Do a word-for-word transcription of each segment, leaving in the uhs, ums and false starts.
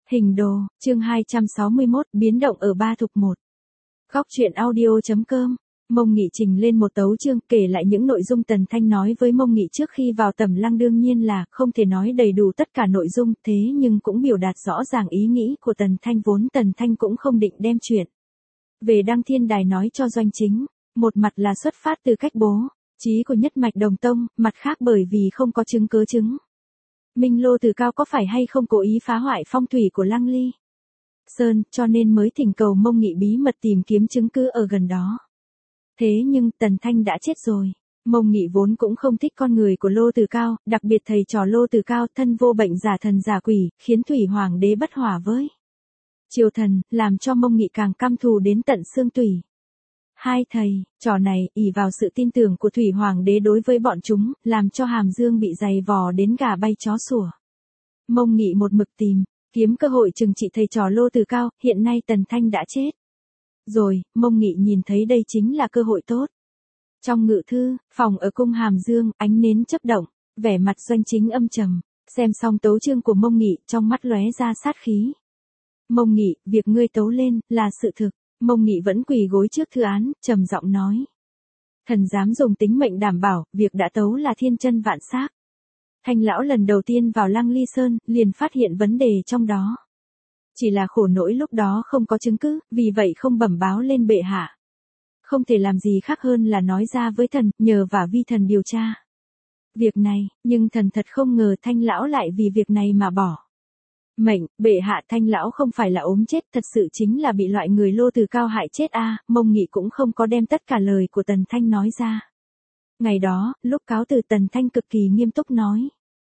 Hình đồ, chương hai trăm sáu mươi mốt, biến động ở Ba Thục một. Góc truyện audio.com. Mông Nghị trình lên một tấu chương kể lại những nội dung Tần Thanh nói với Mông Nghị trước khi vào Tầm Lăng, đương nhiên là không thể nói đầy đủ tất cả nội dung, thế nhưng cũng biểu đạt rõ ràng ý nghĩ của Tần Thanh, vốn Tần Thanh cũng không định đem chuyện về Đăng Thiên Đài nói cho Doanh Chính, một mặt là xuất phát từ cách bố trí của nhất mạch đồng tông, mặt khác bởi vì không có chứng cứ chứng Minh Lô Từ Cao có phải hay không cố ý phá hoại phong thủy của Lăng Ly Sơn, cho nên mới thỉnh cầu Mông Nghị bí mật tìm kiếm chứng cứ ở gần đó. Thế nhưng Tần Thanh đã chết rồi. Mông Nghị vốn cũng không thích con người của Lô Từ Cao, đặc biệt thầy trò Lô Từ Cao thân vô bệnh giả thần giả quỷ, khiến Thủy Hoàng đế bất hòa với triều thần, làm cho Mông Nghị càng căm thù đến tận xương tủy. Hai thầy trò này ỷ vào sự tin tưởng của Thủy Hoàng đế đối với bọn chúng, làm cho Hàm Dương bị giày vò đến gà bay chó sủa. Mông Nghị một mực tìm kiếm cơ hội trừng trị thầy trò Lô Từ Cao, hiện nay Tần Thanh đã chết rồi, Mông Nghị nhìn thấy đây chính là cơ hội tốt. Trong ngự thư phòng ở cung Hàm Dương, ánh nến chớp động, vẻ mặt Doanh Chính âm trầm, xem xong tấu chương của Mông Nghị, trong mắt lóe ra sát khí. Mông Nghị, việc ngươi tấu lên là sự thực. Mông Nghị vẫn quỳ gối trước thư án, trầm giọng nói: thần dám dùng tính mệnh đảm bảo, việc đã tấu là thiên chân vạn xác. Thanh lão lần đầu tiên vào Lăng Ly Sơn, liền phát hiện vấn đề trong đó. Chỉ là khổ nỗi lúc đó không có chứng cứ, vì vậy không bẩm báo lên bệ hạ. Không thể làm gì khác hơn là nói ra với thần, nhờ vả vi thần điều tra việc này, nhưng thần thật không ngờ Thanh lão lại vì việc này mà bỏ mệnh. Bệ hạ, Thanh lão không phải là ốm chết, thật sự chính là bị loại người Lô Từ Cao hại chết a. À, Mông Nghị cũng không có đem tất cả lời của Tần Thanh nói ra. Ngày đó, lúc cáo từ, Tần Thanh cực kỳ nghiêm túc nói: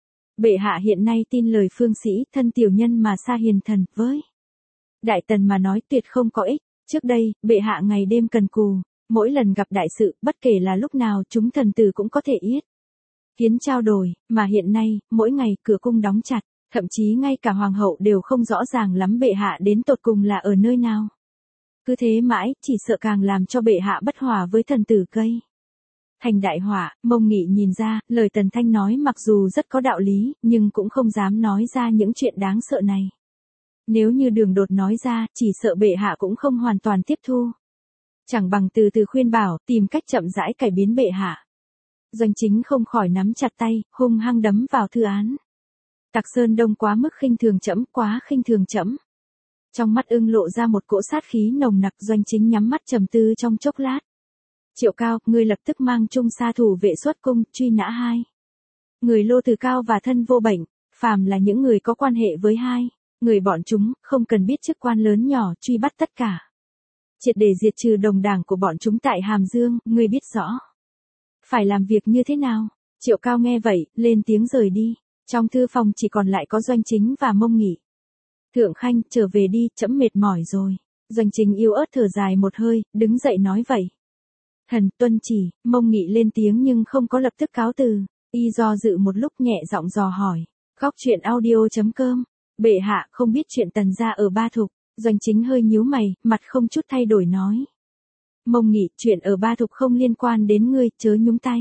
bệ hạ hiện nay tin lời phương sĩ, thân tiểu nhân mà xa hiền thần, với đại tần mà nói tuyệt không có ích. Trước đây, bệ hạ ngày đêm cần cù, mỗi lần gặp đại sự, bất kể là lúc nào, chúng thần tử cũng có thể yết kiến trao đổi, mà hiện nay, mỗi ngày cửa cung đóng chặt, thậm chí ngay cả hoàng hậu đều không rõ ràng lắm bệ hạ đến tột cùng là ở nơi nào. Cứ thế mãi, chỉ sợ càng làm cho bệ hạ bất hòa với thần tử cây thành đại họa. Mông Nghị nhìn ra, lời Tần Thanh nói mặc dù rất có đạo lý, nhưng cũng không dám nói ra những chuyện đáng sợ này. Nếu như đường đột nói ra, chỉ sợ bệ hạ cũng không hoàn toàn tiếp thu. Chẳng bằng từ từ khuyên bảo, tìm cách chậm rãi cải biến bệ hạ. Doanh Chính không khỏi nắm chặt tay, hung hăng đấm vào thư án. Tặc Sơn Đông quá mức khinh thường trẫm, quá khinh thường trẫm. Trong mắt ưng lộ ra một cỗ sát khí nồng nặc. Doanh Chính nhắm mắt trầm tư trong chốc lát. Triệu Cao, ngươi lập tức mang chung sa thủ vệ xuất cung, truy nã hai người Lô Từ Cao và thân vô bệnh, phàm là những người có quan hệ với hai người bọn chúng, không cần biết chức quan lớn nhỏ, truy bắt tất cả. Triệt để diệt trừ đồng đảng của bọn chúng tại Hàm Dương, ngươi biết rõ phải làm việc như thế nào. Triệu Cao nghe vậy, lên tiếng rời đi. Trong thư phòng chỉ còn lại có Doanh Chính và Mông Nghị. Thượng Khanh, trở về đi, trẫm mệt mỏi rồi. Doanh Chính yếu ớt thở dài một hơi, đứng dậy nói vậy. Thần tuân chỉ. Mông Nghị lên tiếng nhưng không có lập tức cáo từ. Y do dự một lúc, nhẹ giọng dò hỏi. Góc truyện audio.com. Bệ hạ, không biết chuyện Tần gia ở Ba Thục. Doanh Chính hơi nhíu mày, mặt không chút thay đổi nói. Mông Nghị, chuyện ở Ba Thục không liên quan đến ngươi, chớ nhúng tay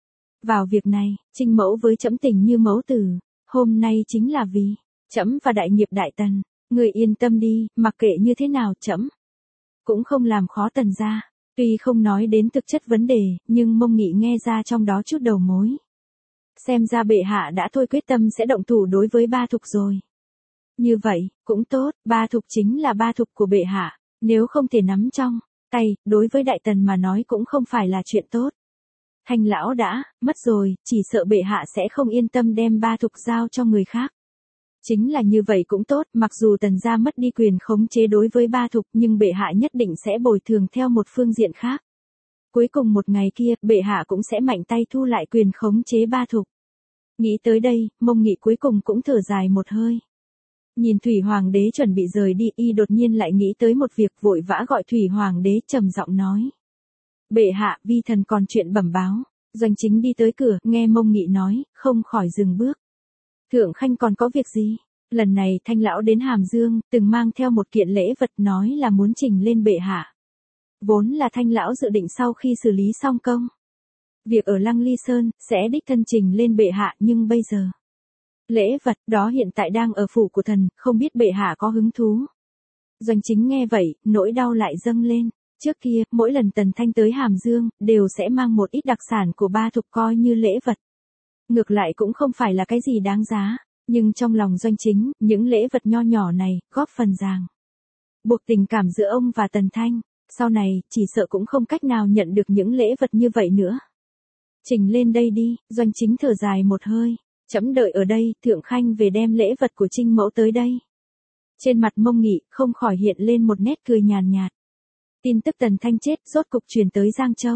vào việc này. Trinh mẫu với trẫm tình như mẫu tử, hôm nay chính là vì trẫm và đại nghiệp đại tần. Ngươi yên tâm đi, mặc kệ như thế nào trẫm cũng không làm khó Tần gia. Tuy không nói đến thực chất vấn đề, nhưng Mông Nghị nghe ra trong đó chút đầu mối. Xem ra bệ hạ đã thôi quyết tâm sẽ động thủ đối với Ba Thục rồi. Như vậy, cũng tốt, Ba Thục chính là Ba Thục của bệ hạ, nếu không thể nắm trong tay, đối với đại tần mà nói cũng không phải là chuyện tốt. Thanh lão đã mất rồi, chỉ sợ bệ hạ sẽ không yên tâm đem Ba Thục giao cho người khác. Chính là như vậy cũng tốt, mặc dù Tần gia mất đi quyền khống chế đối với Ba Thục, nhưng bệ hạ nhất định sẽ bồi thường theo một phương diện khác. Cuối cùng một ngày kia, bệ hạ cũng sẽ mạnh tay thu lại quyền khống chế Ba Thục. Nghĩ tới đây, Mông Nghị cuối cùng cũng thở dài một hơi. Nhìn Thủy Hoàng đế chuẩn bị rời đi, y đột nhiên lại nghĩ tới một việc, vội vã gọi Thủy Hoàng đế, trầm giọng nói. Bệ hạ, vi thần còn chuyện bẩm báo. Doanh Chính đi tới cửa, nghe Mông Nghị nói, không khỏi dừng bước. Thượng Khanh còn có việc gì? Lần này Thanh lão đến Hàm Dương, từng mang theo một kiện lễ vật, nói là muốn trình lên bệ hạ. Vốn là Thanh lão dự định sau khi xử lý xong công việc ở Lăng Ly Sơn, sẽ đích thân trình lên bệ hạ, nhưng bây giờ Lễ vật đó hiện tại đang ở phủ của thần, không biết bệ hạ có hứng thú. Doanh Chính nghe vậy, nỗi đau lại dâng lên. Trước kia, mỗi lần Tần Thanh tới Hàm Dương, đều sẽ mang một ít đặc sản của Ba Thục coi như lễ vật. Ngược lại cũng không phải là cái gì đáng giá, nhưng trong lòng Doanh Chính, những lễ vật nho nhỏ này, góp phần ràng buộc tình cảm giữa ông và Tần Thanh. Sau này, chỉ sợ cũng không cách nào nhận được những lễ vật như vậy nữa. Trình lên đây đi, Doanh Chính thở dài một hơi. Trẫm đợi ở đây, Thượng Khanh về đem lễ vật của Trinh Mẫu tới đây. Trên mặt Mông Nghị, không khỏi hiện lên một nét cười nhàn nhạt. Tin tức Tần Thanh chết, rốt cục truyền tới Giang Châu.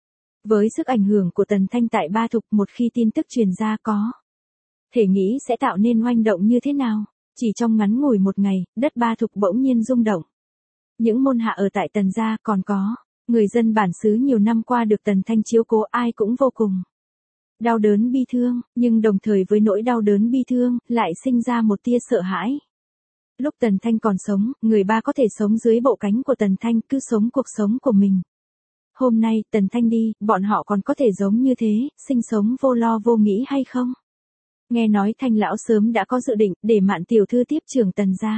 Với sức ảnh hưởng của Tần Thanh tại Ba Thục, một khi tin tức truyền ra có thể nghĩ sẽ tạo nên oanh động như thế nào. Chỉ trong ngắn ngủi một ngày, đất Ba Thục bỗng nhiên rung động. Những môn hạ ở tại Tần gia còn có người dân bản xứ nhiều năm qua được Tần Thanh chiếu cố, ai cũng vô cùng đau đớn bi thương, nhưng đồng thời với nỗi đau đớn bi thương, lại sinh ra một tia sợ hãi. Lúc Tần Thanh còn sống, người ba có thể sống dưới bộ cánh của Tần Thanh, cứ sống cuộc sống của mình. Hôm nay, Tần Thanh đi, bọn họ còn có thể giống như thế, sinh sống vô lo vô nghĩ hay không? Nghe nói Thanh lão sớm đã có dự định, để Mạn tiểu thư tiếp trưởng Tần gia.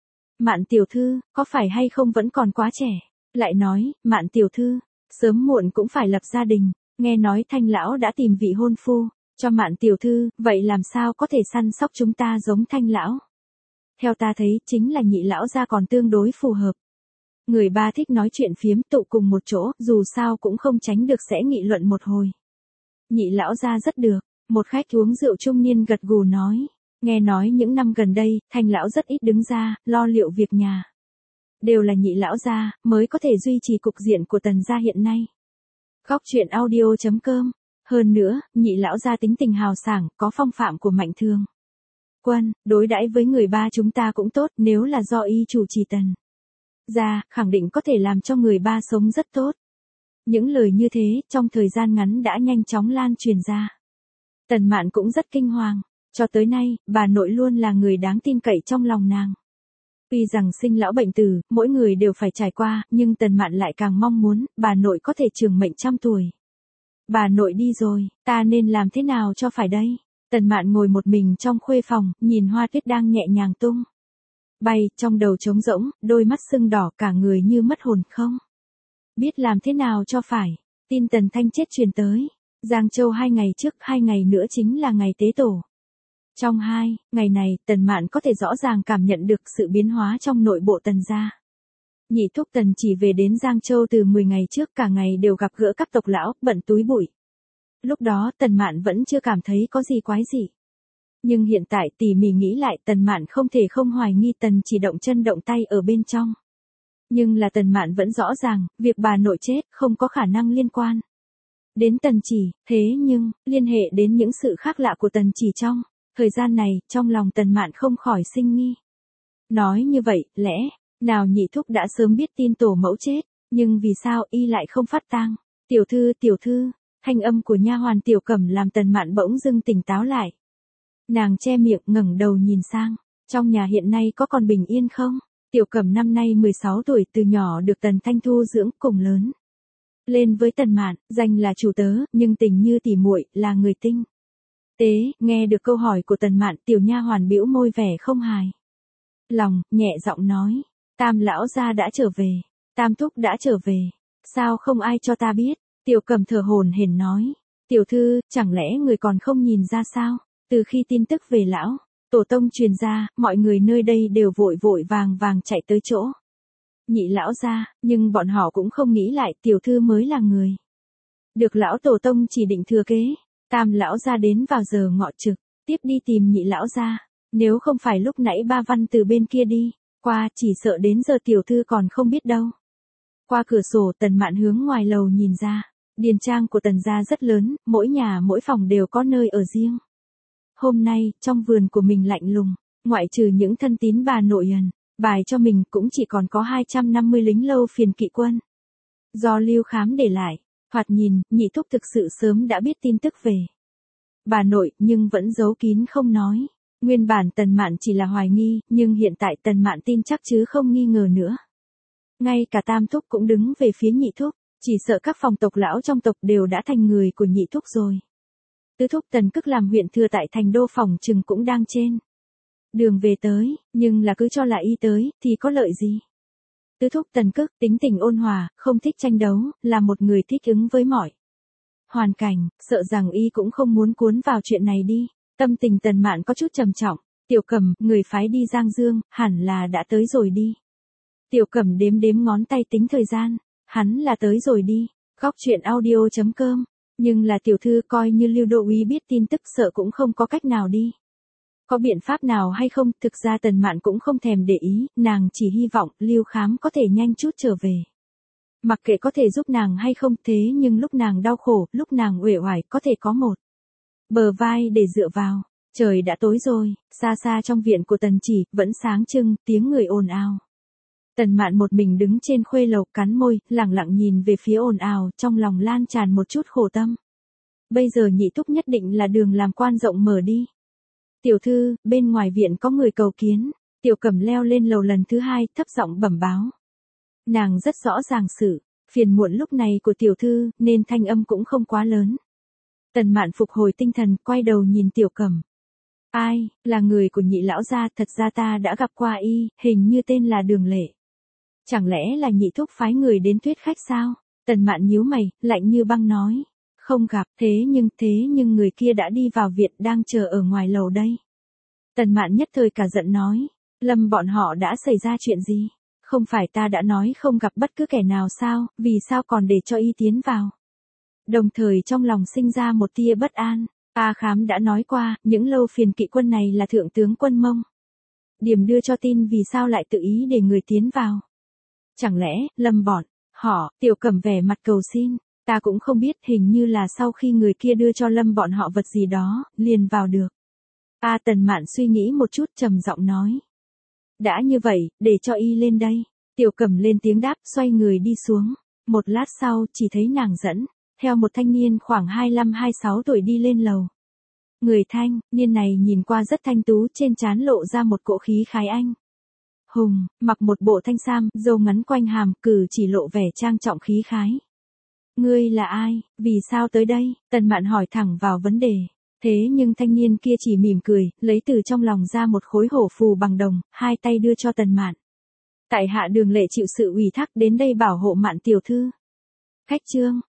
Mạn tiểu thư, có phải hay không vẫn còn quá trẻ? Lại nói, Mạn tiểu thư, sớm muộn cũng phải lập gia đình. Nghe nói Thanh lão đã tìm vị hôn phu cho Mạn tiểu thư, vậy làm sao có thể săn sóc chúng ta giống Thanh lão? Theo ta thấy, chính là Nhị lão gia còn tương đối phù hợp. Người ba thích nói chuyện phiếm, tụ cùng một chỗ, dù sao cũng không tránh được sẽ nghị luận một hồi. Nhị lão gia rất được, một khách uống rượu trung niên gật gù nói. Nghe nói những năm gần đây, Thanh lão rất ít đứng ra, lo liệu việc nhà. Đều là Nhị lão gia, mới có thể duy trì cục diện của Tần gia hiện nay. Góc truyện audio chấm com. Hơn nữa, Nhị lão gia tính tình hào sảng, có phong phạm của Mạnh Thường Quân, đối đãi với người ba chúng ta cũng tốt, nếu là do y chủ trì Tần gia, khẳng định có thể làm cho người ba sống rất tốt. Những lời như thế, trong thời gian ngắn đã nhanh chóng lan truyền ra. Tần Mạn cũng rất kinh hoàng, cho tới nay, bà nội luôn là người đáng tin cậy trong lòng nàng. Tuy rằng sinh lão bệnh tử, mỗi người đều phải trải qua, nhưng Tần Mạn lại càng mong muốn, bà nội có thể trường mệnh trăm tuổi. Bà nội đi rồi, ta nên làm thế nào cho phải đây? Tần Mạn ngồi một mình trong khuê phòng, nhìn hoa tuyết đang nhẹ nhàng tung bay, trong đầu trống rỗng, đôi mắt sưng đỏ, cả người như mất hồn không biết làm thế nào cho phải. Tin Tần Thanh chết truyền tới Giang Châu hai ngày trước, hai ngày nữa chính là ngày tế tổ. Trong hai ngày này, Tần Mạn có thể rõ ràng cảm nhận được sự biến hóa trong nội bộ Tần gia. Nhị thúc Tần chỉ về đến Giang Châu từ mười ngày trước, cả ngày đều gặp gỡ các tộc lão, bận túi bụi. Lúc đó Tần Mạn vẫn chưa cảm thấy có gì quái dị. Nhưng hiện tại tỉ mỉ nghĩ lại, Tần Mạn không thể không hoài nghi Tần chỉ động chân động tay ở bên trong. Nhưng là Tần Mạn vẫn rõ ràng, việc bà nội chết không có khả năng liên quan đến Tần chỉ, thế nhưng, liên hệ đến những sự khác lạ của Tần chỉ trong thời gian này, trong lòng Tần Mạn không khỏi sinh nghi. Nói như vậy, lẽ nào nhị thúc đã sớm biết tin tổ mẫu chết, nhưng vì sao y lại không phát tang? Tiểu thư, tiểu thư, thanh âm của nha hoàn Tiểu Cẩm làm Tần Mạn bỗng dưng tỉnh táo lại. Nàng che miệng, ngẩng đầu nhìn sang, trong nhà hiện nay có còn bình yên không? Tiểu Cẩm năm nay mười sáu tuổi, từ nhỏ được Tần Thanh thu dưỡng cùng lớn lên với Tần Mạn, danh là chủ tớ, nhưng tình như tỉ muội, là người tinh tế. Nghe được câu hỏi của Tần Mạn, tiểu nha hoàn bĩu môi vẻ không hài lòng, nhẹ giọng nói, Tam lão gia đã trở về, Tam thúc đã trở về, sao không ai cho ta biết? Tiểu Cẩm thở hổn hển nói, tiểu thư, chẳng lẽ người còn không nhìn ra sao? Từ khi tin tức về lão tổ tông truyền ra, mọi người nơi đây đều vội vội vàng vàng chạy tới chỗ Nhị lão gia, nhưng bọn họ cũng không nghĩ lại, tiểu thư mới là người được lão tổ tông chỉ định thừa kế. Tam lão gia đến vào giờ ngọ trực, tiếp đi tìm Nhị lão gia. Nếu không phải lúc nãy ba văn từ bên kia đi qua, chỉ sợ đến giờ tiểu thư còn không biết đâu. Qua cửa sổ, Tần Mạn hướng ngoài lầu nhìn ra, điền trang của Tần gia rất lớn, mỗi nhà mỗi phòng đều có nơi ở riêng. Hôm nay, trong vườn của mình lạnh lùng, ngoại trừ những thân tín bà nội ẩn bài cho mình, cũng chỉ còn có hai trăm năm mươi lính lâu phiền kỵ quân do Lưu Khám để lại. Thoạt nhìn, nhị thúc thực sự sớm đã biết tin tức về bà nội, nhưng vẫn giấu kín không nói. Nguyên bản Tần Mạn chỉ là hoài nghi, nhưng hiện tại Tần Mạn tin chắc chứ không nghi ngờ nữa. Ngay cả Tam thúc cũng đứng về phía nhị thúc, chỉ sợ các phòng tộc lão trong tộc đều đã thành người của nhị thúc rồi. Tứ thúc Tần Cức làm huyện thừa tại thành đô phòng chừng cũng đang trên đường về tới, nhưng là cứ cho là y tới, thì có lợi gì. Tứ thúc Tần Cức tính tình ôn hòa, không thích tranh đấu, là một người thích ứng với mọi hoàn cảnh, sợ rằng y cũng không muốn cuốn vào chuyện này đi. Tâm tình Tần Mạn có chút trầm trọng. Tiểu Cẩm, người phái đi Giang Dương, hẳn là đã tới rồi đi. Tiểu Cẩm đếm đếm ngón tay tính thời gian, hắn là tới rồi đi. Góc truyện audio chấm com. Nhưng là tiểu thư coi như Lưu Đô Úy biết tin tức sợ cũng không có cách nào đi. Có biện pháp nào hay không, thực ra Tần Mạn cũng không thèm để ý, nàng chỉ hy vọng Lưu Khám có thể nhanh chút trở về. Mặc kệ có thể giúp nàng hay không, thế nhưng lúc nàng đau khổ, lúc nàng uể oải có thể có một bờ vai để dựa vào. Trời đã tối rồi, xa xa trong viện của Tần Chỉ, vẫn sáng trưng, tiếng người ồn ào. Tần Mạn một mình đứng trên khuê lầu cắn môi, lẳng lặng nhìn về phía ồn ào, trong lòng lan tràn một chút khổ tâm. Bây giờ nhị thúc nhất định là đường làm quan rộng mở đi. Tiểu thư, bên ngoài viện có người cầu kiến. Tiểu Cẩm leo lên lầu lần thứ hai, thấp giọng bẩm báo. Nàng rất rõ ràng sự phiền muộn lúc này của tiểu thư, nên thanh âm cũng không quá lớn. Tần Mạn phục hồi tinh thần, quay đầu nhìn Tiểu Cẩm. Ai, là người của nhị lão gia, thật ra ta đã gặp qua y, hình như tên là Đường Lệ. Chẳng lẽ là nhị thúc phái người đến thuyết khách sao? Tần Mạn nhíu mày, lạnh như băng nói. Không gặp, thế nhưng, thế nhưng người kia đã đi vào viện đang chờ ở ngoài lầu đây. Tần Mạn nhất thời cả giận nói. Lâm bọn họ đã xảy ra chuyện gì? Không phải ta đã nói không gặp bất cứ kẻ nào sao, vì sao còn để cho y tiến vào? Đồng thời trong lòng sinh ra một tia bất an. A Khám đã nói qua, những lâu phiền kỵ quân này là thượng tướng quân Mông Điểm đưa cho tin, vì sao lại tự ý để người tiến vào. Chẳng lẽ, Lâm bọn, họ, Tiểu Cẩm vẻ mặt cầu xin, ta cũng không biết, hình như là sau khi người kia đưa cho Lâm bọn họ vật gì đó, liền vào được. A Tần Mạn suy nghĩ một chút trầm giọng nói. Đã như vậy, để cho y lên đây. Tiểu Cẩm lên tiếng đáp, xoay người đi xuống. Một lát sau, chỉ thấy nàng dẫn theo một thanh niên khoảng hai mươi lăm hai mươi sáu tuổi đi lên lầu. Người thanh niên này nhìn qua rất thanh tú, trên trán lộ ra một cỗ khí khái anh hùng, mặc một bộ thanh sam, râu ngắn quanh hàm, cử chỉ lộ vẻ trang trọng khí khái. Ngươi là ai, vì sao tới đây? Tần Mạn hỏi thẳng vào vấn đề. Thế nhưng thanh niên kia chỉ mỉm cười, lấy từ trong lòng ra một khối hổ phù bằng đồng, hai tay đưa cho Tần Mạn. Tại hạ Đường Lệ chịu sự ủy thác đến đây bảo hộ Mạn tiểu thư. Khách trương,